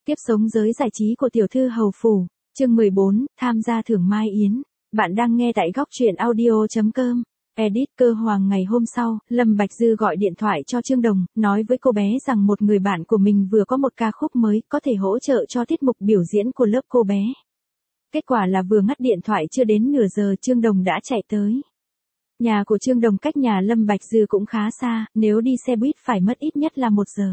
Tiếp sống giới giải trí của tiểu thư hầu phủ, chương 14, tham gia thưởng Mai Yến. Bạn đang nghe tại góc truyện audio.com. Edit Cơ Hoàng. Ngày hôm sau, Lâm Bạch Dư gọi điện thoại cho Trương Đồng, nói với cô bé rằng một người bạn của mình vừa có một ca khúc mới, có thể hỗ trợ cho tiết mục biểu diễn của lớp cô bé. Kết quả là vừa ngắt điện thoại chưa đến nửa giờ Trương Đồng đã chạy tới. Nhà của Trương Đồng cách nhà Lâm Bạch Dư cũng khá xa, nếu đi xe buýt phải mất ít nhất là 1 giờ.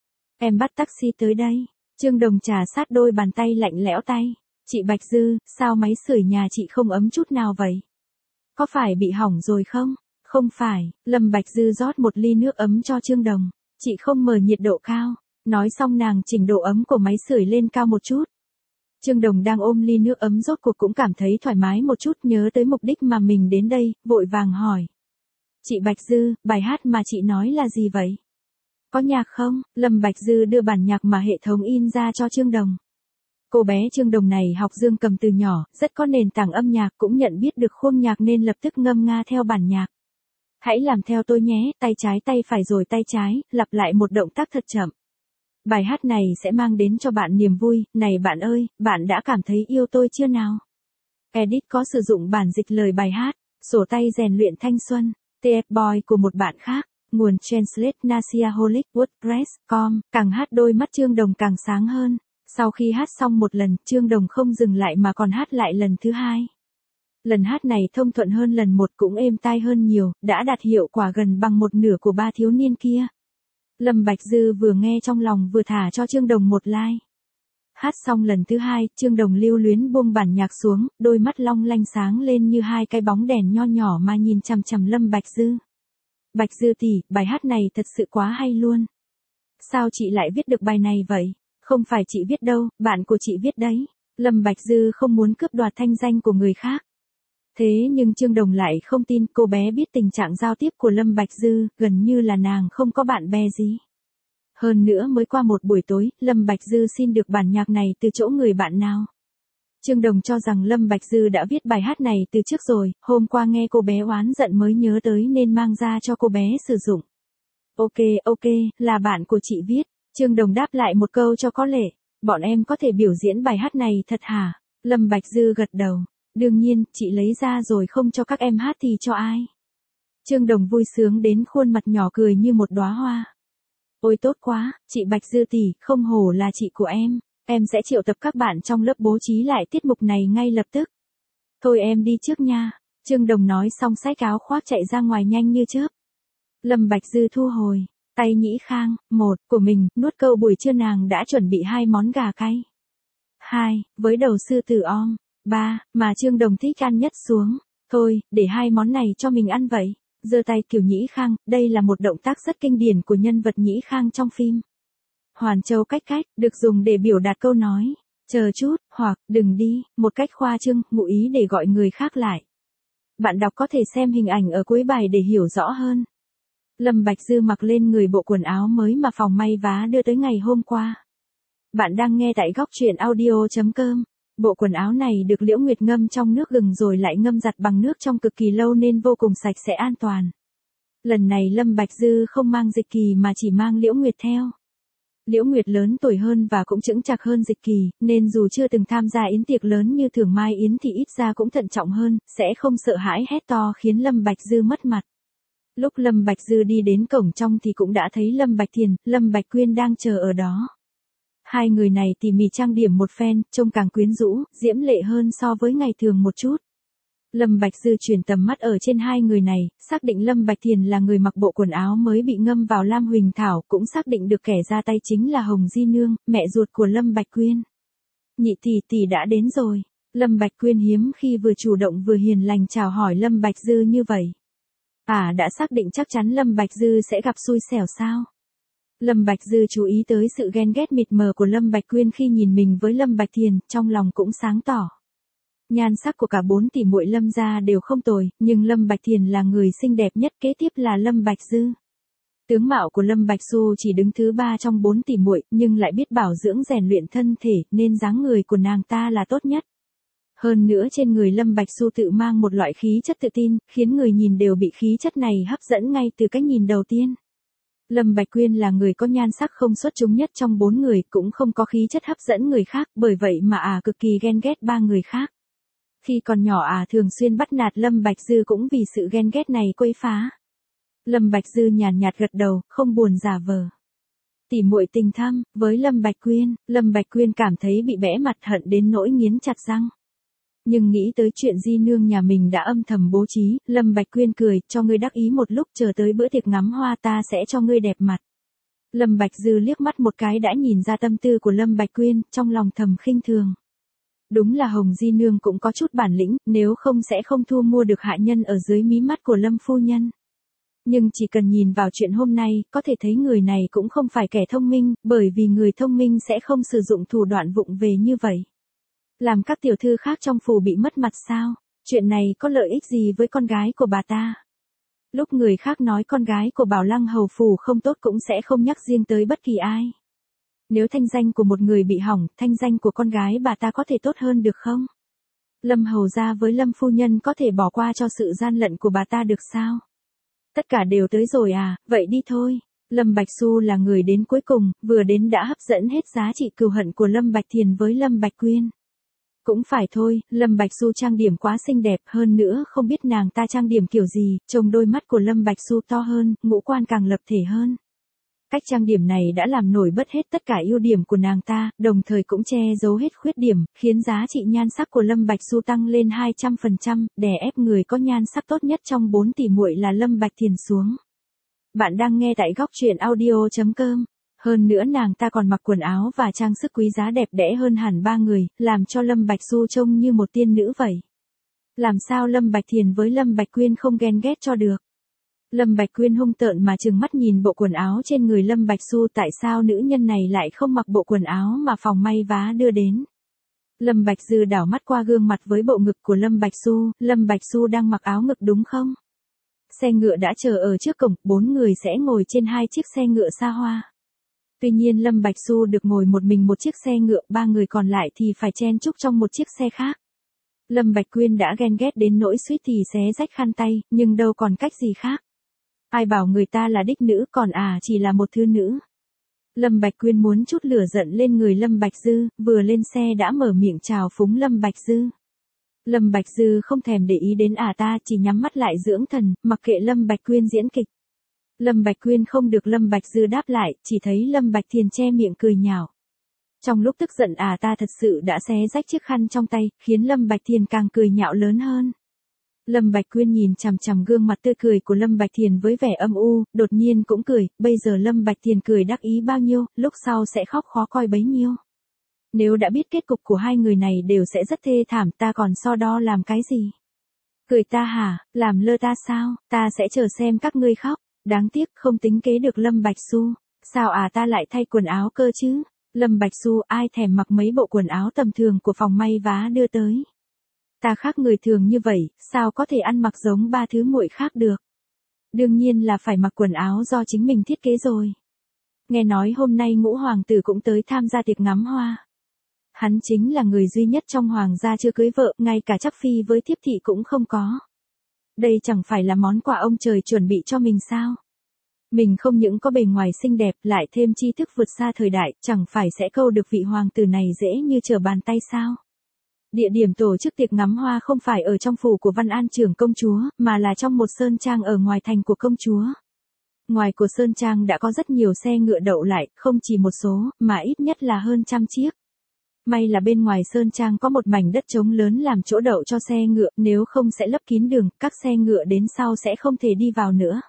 Em bắt taxi tới đây. Trương Đồng trà sát đôi bàn tay lạnh lẽo tay. Chị Bạch Dư, sao máy sưởi nhà chị không ấm chút nào vậy? Có phải bị hỏng rồi không? Không phải, Lâm Bạch Dư rót một ly nước ấm cho Trương Đồng. Chị không mở nhiệt độ cao. Nói xong nàng chỉnh độ ấm của máy sưởi lên cao một chút. Trương Đồng đang ôm ly nước ấm rốt cuộc cũng cảm thấy thoải mái một chút, nhớ tới mục đích mà mình đến đây, vội vàng hỏi. Chị Bạch Dư, bài hát mà chị nói là gì vậy? Có nhạc không? Lâm Bạch Dư đưa bản nhạc mà hệ thống in ra cho Trương Đồng. Cô bé Trương Đồng này học dương cầm từ nhỏ, rất có nền tảng âm nhạc, cũng nhận biết được khuôn nhạc nên lập tức ngâm nga theo bản nhạc. Hãy làm theo tôi nhé, tay trái tay phải rồi tay trái, lặp lại một động tác thật chậm. Bài hát này sẽ mang đến cho bạn niềm vui, này bạn ơi, bạn đã cảm thấy yêu tôi chưa nào? Edit có sử dụng bản dịch lời bài hát, sổ tay rèn luyện thanh xuân, TF Boy của một bạn khác. Nguồn Translate Nasiaholic WordPress.com. Càng hát đôi mắt Trương Đồng càng sáng hơn. Sau khi hát xong một lần, Trương Đồng không dừng lại mà còn hát lại lần thứ hai. Lần hát này thông thuận hơn lần một, cũng êm tai hơn nhiều, đã đạt hiệu quả gần bằng một nửa của 3 thiếu niên kia. Lâm Bạch Dư vừa nghe trong lòng vừa thả cho Trương Đồng một like. Hát xong lần thứ hai, Trương Đồng lưu luyến buông bản nhạc xuống, đôi mắt long lanh sáng lên như hai cái bóng đèn nho nhỏ mà nhìn chằm chằm Lâm Bạch Dư. Bạch Dư tỷ, bài hát này thật sự quá hay luôn. Sao chị lại viết được bài này vậy? Không phải chị viết đâu, bạn của chị viết đấy. Lâm Bạch Dư không muốn cướp đoạt thanh danh của người khác. Thế nhưng Trương Đồng lại không tin, cô bé biết tình trạng giao tiếp của Lâm Bạch Dư, gần như là nàng không có bạn bè gì. Hơn nữa mới qua một buổi tối, Lâm Bạch Dư xin được bản nhạc này từ chỗ người bạn nào. Trương Đồng cho rằng Lâm Bạch Dư đã viết bài hát này từ trước rồi, hôm qua nghe cô bé oán giận mới nhớ tới nên mang ra cho cô bé sử dụng. Ok, là bạn của chị viết. Trương Đồng đáp lại một câu cho có lệ. Bọn em có thể biểu diễn bài hát này thật hả? Lâm Bạch Dư gật đầu. Đương nhiên, chị lấy ra rồi không cho các em hát thì cho ai? Trương Đồng vui sướng đến khuôn mặt nhỏ cười như một đóa hoa. Ôi tốt quá, chị Bạch Dư tỷ, không hổ là chị của em sẽ triệu tập các bạn trong lớp bố trí lại tiết mục này ngay lập tức. Thôi em đi trước nha. Trương Đồng nói xong xách áo khoác chạy ra ngoài nhanh như chớp. Lâm Bạch Dư thu hồi tay Nhĩ Khang, 1 của mình, nuốt câu buổi trưa nàng đã chuẩn bị 2 món gà cay. 2, với đầu sư tử om. 3, mà Trương Đồng thích ăn nhất xuống. Thôi, để 2 món này cho mình ăn vậy. Giơ tay kiểu Nhĩ Khang, đây là một động tác rất kinh điển của nhân vật Nhĩ Khang trong phim Hoàn Châu Cách, được dùng để biểu đạt câu nói, chờ chút, hoặc, đừng đi, một cách khoa trương, ngụ ý để gọi người khác lại. Bạn đọc có thể xem hình ảnh ở cuối bài để hiểu rõ hơn. Lâm Bạch Dư mặc lên người bộ quần áo mới mà phòng may vá đưa tới ngày hôm qua. Bạn đang nghe tại góc truyện audio.com. Bộ quần áo này được Liễu Nguyệt ngâm trong nước gừng rồi lại ngâm giặt bằng nước trong cực kỳ lâu nên vô cùng sạch sẽ an toàn. Lần này Lâm Bạch Dư không mang Dịch Kỳ mà chỉ mang Liễu Nguyệt theo. Liễu Nguyệt lớn tuổi hơn và cũng chững chạc hơn Dịch Kỳ, nên dù chưa từng tham gia yến tiệc lớn như thưởng Mai Yến thì ít ra cũng thận trọng hơn, sẽ không sợ hãi hét to khiến Lâm Bạch Dư mất mặt. Lúc Lâm Bạch Dư đi đến cổng trong thì cũng đã thấy Lâm Bạch Thiền, Lâm Bạch Quyên đang chờ ở đó. Hai người này tỉ mỉ trang điểm một phen, trông càng quyến rũ, diễm lệ hơn so với ngày thường một chút. Lâm Bạch Dư chuyển tầm mắt ở trên hai người này, xác định Lâm Bạch Thiền là người mặc bộ quần áo mới bị ngâm vào lam huỳnh thảo, cũng xác định được kẻ ra tay chính là Hồng Di Nương, mẹ ruột của Lâm Bạch Quyên. Nhị tỷ đã đến rồi. Lâm Bạch Quyên hiếm khi vừa chủ động vừa hiền lành chào hỏi Lâm Bạch Dư như vậy. Đã xác định chắc chắn Lâm Bạch Dư sẽ gặp xui xẻo sao? Lâm Bạch Dư chú ý tới sự ghen ghét mịt mờ của Lâm Bạch Quyên khi nhìn mình với Lâm Bạch Thiền, trong lòng cũng sáng tỏ. Nhan sắc của cả 4 tỷ muội Lâm gia đều không tồi, nhưng Lâm Bạch Thiền là người xinh đẹp nhất, kế tiếp là Lâm Bạch Dư. Tướng mạo của Lâm Bạch Du chỉ đứng thứ 3 trong 4 tỷ muội, nhưng lại biết bảo dưỡng rèn luyện thân thể, nên dáng người của nàng ta là tốt nhất. Hơn nữa trên người Lâm Bạch Du tự mang một loại khí chất tự tin, khiến người nhìn đều bị khí chất này hấp dẫn ngay từ cách nhìn đầu tiên. Lâm Bạch Quyên là người có nhan sắc không xuất chúng nhất trong 4 người, cũng không có khí chất hấp dẫn người khác, bởi vậy mà cực kỳ ghen ghét 3 người khác. Khi còn nhỏ thường xuyên bắt nạt Lâm Bạch Dư cũng vì sự ghen ghét này quấy phá. Lâm Bạch Dư nhàn nhạt gật đầu, không buồn giả vờ. Tỉ muội tình thâm, với Lâm Bạch Quyên cảm thấy bị bẽ mặt hận đến nỗi nghiến chặt răng. Nhưng nghĩ tới chuyện Di Nương nhà mình đã âm thầm bố trí, Lâm Bạch Quyên cười, cho ngươi đắc ý một lúc, chờ tới bữa tiệc ngắm hoa ta sẽ cho ngươi đẹp mặt. Lâm Bạch Dư liếc mắt một cái đã nhìn ra tâm tư của Lâm Bạch Quyên, trong lòng thầm khinh thường. Đúng là Hồng Di Nương cũng có chút bản lĩnh, nếu không sẽ không thu mua được hạ nhân ở dưới mí mắt của Lâm phu nhân. Nhưng chỉ cần nhìn vào chuyện hôm nay, có thể thấy người này cũng không phải kẻ thông minh, bởi vì người thông minh sẽ không sử dụng thủ đoạn vụng về như vậy. Làm các tiểu thư khác trong phủ bị mất mặt sao? Chuyện này có lợi ích gì với con gái của bà ta? Lúc người khác nói con gái của Bảo Lăng hầu phủ không tốt cũng sẽ không nhắc riêng tới bất kỳ ai. Nếu thanh danh của một người bị hỏng, thanh danh của con gái bà ta có thể tốt hơn được không? Lâm hầu gia với Lâm phu nhân có thể bỏ qua cho sự gian lận của bà ta được sao? Tất cả đều tới rồi vậy đi thôi. Lâm Bạch Xu là người đến cuối cùng, vừa đến đã hấp dẫn hết giá trị cừu hận của Lâm Bạch Thiền với Lâm Bạch Quyên. Cũng phải thôi, Lâm Bạch Xu trang điểm quá xinh đẹp, hơn nữa không biết nàng ta trang điểm kiểu gì, trông đôi mắt của Lâm Bạch Xu to hơn, ngũ quan càng lập thể hơn. Cách trang điểm này đã làm nổi bật hết tất cả ưu điểm của nàng ta, đồng thời cũng che giấu hết khuyết điểm, khiến giá trị nhan sắc của Lâm Bạch Xu tăng lên 200%, đè ép người có nhan sắc tốt nhất trong 4 tỷ muội là Lâm Bạch Thiền xuống. Bạn đang nghe tại góc truyện audio.com. Hơn nữa nàng ta còn mặc quần áo và trang sức quý giá đẹp đẽ hơn hẳn 3 người, làm cho Lâm Bạch Xu trông như một tiên nữ vậy. Làm sao Lâm Bạch Thiền với Lâm Bạch Quyên không ghen ghét cho được? Lâm Bạch Quyên hung tợn mà trừng mắt nhìn bộ quần áo trên người Lâm Bạch Xu, tại sao nữ nhân này lại không mặc bộ quần áo mà phòng may vá đưa đến? Lâm Bạch Dư đảo mắt qua gương mặt với bộ ngực của Lâm Bạch Xu đang mặc áo ngực đúng không? Xe ngựa đã chờ ở trước cổng, 4 người sẽ ngồi trên 2 chiếc xe ngựa xa hoa. Tuy nhiên Lâm Bạch Xu được ngồi một mình một chiếc xe ngựa, 3 người còn lại thì phải chen chúc trong một chiếc xe khác. Lâm Bạch Quyên đã ghen ghét đến nỗi suýt thì xé rách khăn tay, nhưng đâu còn cách gì khác. Ai bảo người ta là đích nữ còn chỉ là một thư nữ. Lâm Bạch Quyên muốn chút lửa giận lên người Lâm Bạch Dư, vừa lên xe đã mở miệng chào phúng Lâm Bạch Dư. Lâm Bạch Dư không thèm để ý đến ta, chỉ nhắm mắt lại dưỡng thần, mặc kệ Lâm Bạch Quyên diễn kịch. Lâm Bạch Quyên không được Lâm Bạch Dư đáp lại, chỉ thấy Lâm Bạch Thiền che miệng cười nhạo. Trong lúc tức giận ta thật sự đã xé rách chiếc khăn trong tay, khiến Lâm Bạch Thiền càng cười nhạo lớn hơn. Lâm Bạch Quyên nhìn chằm chằm gương mặt tươi cười của Lâm Bạch Thiền với vẻ âm u, đột nhiên cũng cười, bây giờ Lâm Bạch Thiền cười đắc ý bao nhiêu, lúc sau sẽ khóc khó coi bấy nhiêu. Nếu đã biết kết cục của hai người này đều sẽ rất thê thảm, ta còn so đo làm cái gì? Cười ta hả, làm lơ ta sao, ta sẽ chờ xem các ngươi khóc. Đáng tiếc không tính kế được Lâm Bạch Xu. Sao ta lại thay quần áo cơ chứ? Lâm Bạch Xu, ai thèm mặc mấy bộ quần áo tầm thường của phòng may vá đưa tới. Ta khác người thường như vậy, sao có thể ăn mặc giống 3 thứ muội khác được? Đương nhiên là phải mặc quần áo do chính mình thiết kế rồi. Nghe nói hôm nay Ngũ hoàng tử cũng tới tham gia tiệc ngắm hoa. Hắn chính là người duy nhất trong hoàng gia chưa cưới vợ, ngay cả chắc phi với thiếp thị cũng không có. Đây chẳng phải là món quà ông trời chuẩn bị cho mình sao? Mình không những có bề ngoài xinh đẹp, lại thêm tri thức vượt xa thời đại, chẳng phải sẽ câu được vị hoàng tử này dễ như trở bàn tay sao? Địa điểm tổ chức tiệc ngắm hoa không phải ở trong phủ của Văn An trưởng công chúa, mà là trong một sơn trang ở ngoài thành của công chúa. Ngoài của sơn trang đã có rất nhiều xe ngựa đậu lại, không chỉ một số, mà ít nhất là hơn 100 chiếc. May là bên ngoài sơn trang có một mảnh đất trống lớn làm chỗ đậu cho xe ngựa, nếu không sẽ lấp kín đường, các xe ngựa đến sau sẽ không thể đi vào nữa.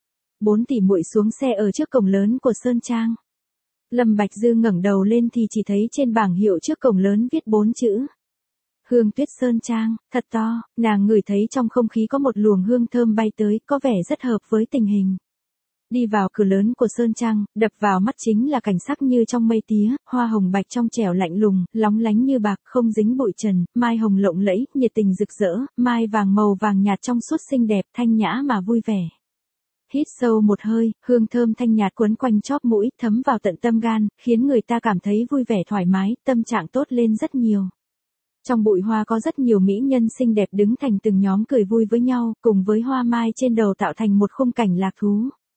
4 tỷ muội xuống xe ở trước cổng lớn của sơn trang. Lâm Bạch Dư ngẩng đầu lên thì chỉ thấy trên bảng hiệu trước cổng lớn viết 4 chữ. Hương Tuyết Sơn Trang, thật to, nàng ngửi thấy trong không khí có một luồng hương thơm bay tới, có vẻ rất hợp với tình hình. Đi vào cửa lớn của Sơn Trang, đập vào mắt chính là cảnh sắc như trong mây tía, hoa hồng bạch trong trẻo lạnh lùng, lóng lánh như bạc, không dính bụi trần, mai hồng lộng lẫy, nhiệt tình rực rỡ, mai vàng màu vàng nhạt trong suốt xinh đẹp, thanh nhã mà vui vẻ. Hít sâu một hơi, hương thơm thanh nhạt quấn quanh chóp mũi, thấm vào tận tâm gan, khiến người ta cảm thấy vui vẻ thoải mái, tâm trạng tốt lên rất nhiều. Trong bụi hoa có rất nhiều mỹ nhân xinh đẹp đứng thành từng nhóm cười vui với nhau, cùng với hoa mai trên đầu tạo thành một khung cảnh lạc thú.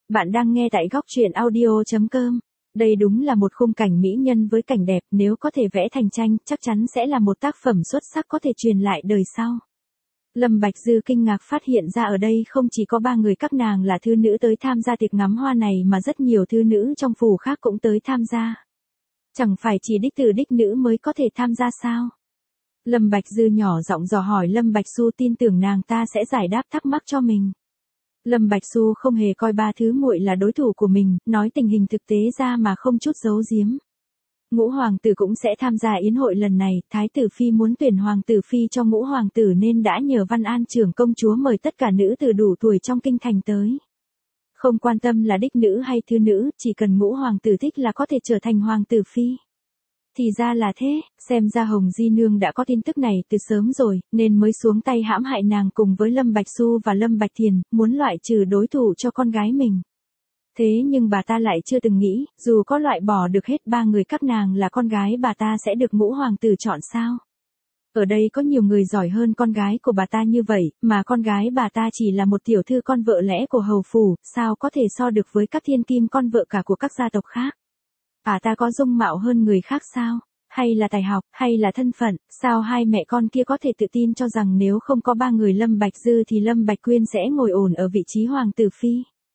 Bạn đang nghe tại góc truyện audio.com. Đây đúng là một khung cảnh mỹ nhân với cảnh đẹp, nếu có thể vẽ thành tranh, chắc chắn sẽ là một tác phẩm xuất sắc có thể truyền lại đời sau. Lâm Bạch Dư kinh ngạc phát hiện ra ở đây không chỉ có 3 người các nàng là thư nữ tới tham gia tiệc ngắm hoa này mà rất nhiều thư nữ trong phủ khác cũng tới tham gia. Chẳng phải chỉ đích tử đích nữ mới có thể tham gia sao? Lâm Bạch Dư nhỏ giọng dò hỏi Lâm Bạch Xu, tin tưởng nàng ta sẽ giải đáp thắc mắc cho mình. Lâm Bạch Xu không hề coi 3 thứ muội là đối thủ của mình, nói tình hình thực tế ra mà không chút giấu giếm. Ngũ hoàng tử cũng sẽ tham gia yến hội lần này, thái tử phi muốn tuyển hoàng tử phi cho ngũ hoàng tử nên đã nhờ Văn An trưởng công chúa mời tất cả nữ tử đủ tuổi trong kinh thành tới. Không quan tâm là đích nữ hay thư nữ, chỉ cần ngũ hoàng tử thích là có thể trở thành hoàng tử phi. Thì ra là thế, xem ra Hồng Di Nương đã có tin tức này từ sớm rồi, nên mới xuống tay hãm hại nàng cùng với Lâm Bạch Xu và Lâm Bạch Thiền, muốn loại trừ đối thủ cho con gái mình. Thế nhưng bà ta lại chưa từng nghĩ, dù có loại bỏ được hết 3 người các nàng là con gái bà ta sẽ được ngũ hoàng tử chọn sao? Ở đây có nhiều người giỏi hơn con gái của bà ta như vậy, mà con gái bà ta chỉ là một tiểu thư con vợ lẽ của hầu phủ, sao có thể so được với các thiên kim con vợ cả của các gia tộc khác? Bà ta có dung mạo hơn người khác sao? Hay là tài học, hay là thân phận, sao hai mẹ con kia có thể tự tin cho rằng nếu không có 3 người Lâm Bạch Dư thì Lâm Bạch Quyên sẽ ngồi ổn ở vị trí hoàng tử phi?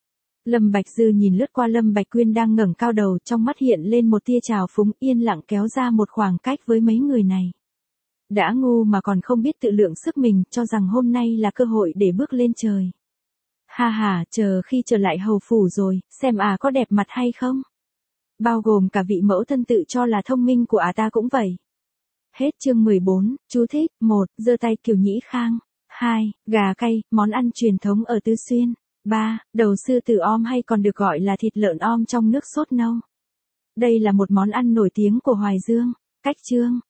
Lâm Bạch Dư nhìn lướt qua Lâm Bạch Quyên đang ngẩng cao đầu, trong mắt hiện lên một tia trào phúng, yên lặng kéo ra một khoảng cách với mấy người này. Đã ngu mà còn không biết tự lượng sức mình, cho rằng hôm nay là cơ hội để bước lên trời. Ha ha, chờ khi trở lại hầu phủ rồi, xem có đẹp mặt hay không? Bao gồm cả vị mẫu thân tự cho là thông minh của ta cũng vậy. Hết chương 14, chú thích, 1, giơ tay Kiều Nhĩ Khang. 2, gà cay, món ăn truyền thống ở Tứ Xuyên. 3, đầu sư tử om hay còn được gọi là thịt lợn om trong nước sốt nâu. Đây là một món ăn nổi tiếng của Hoài Dương. Cách chương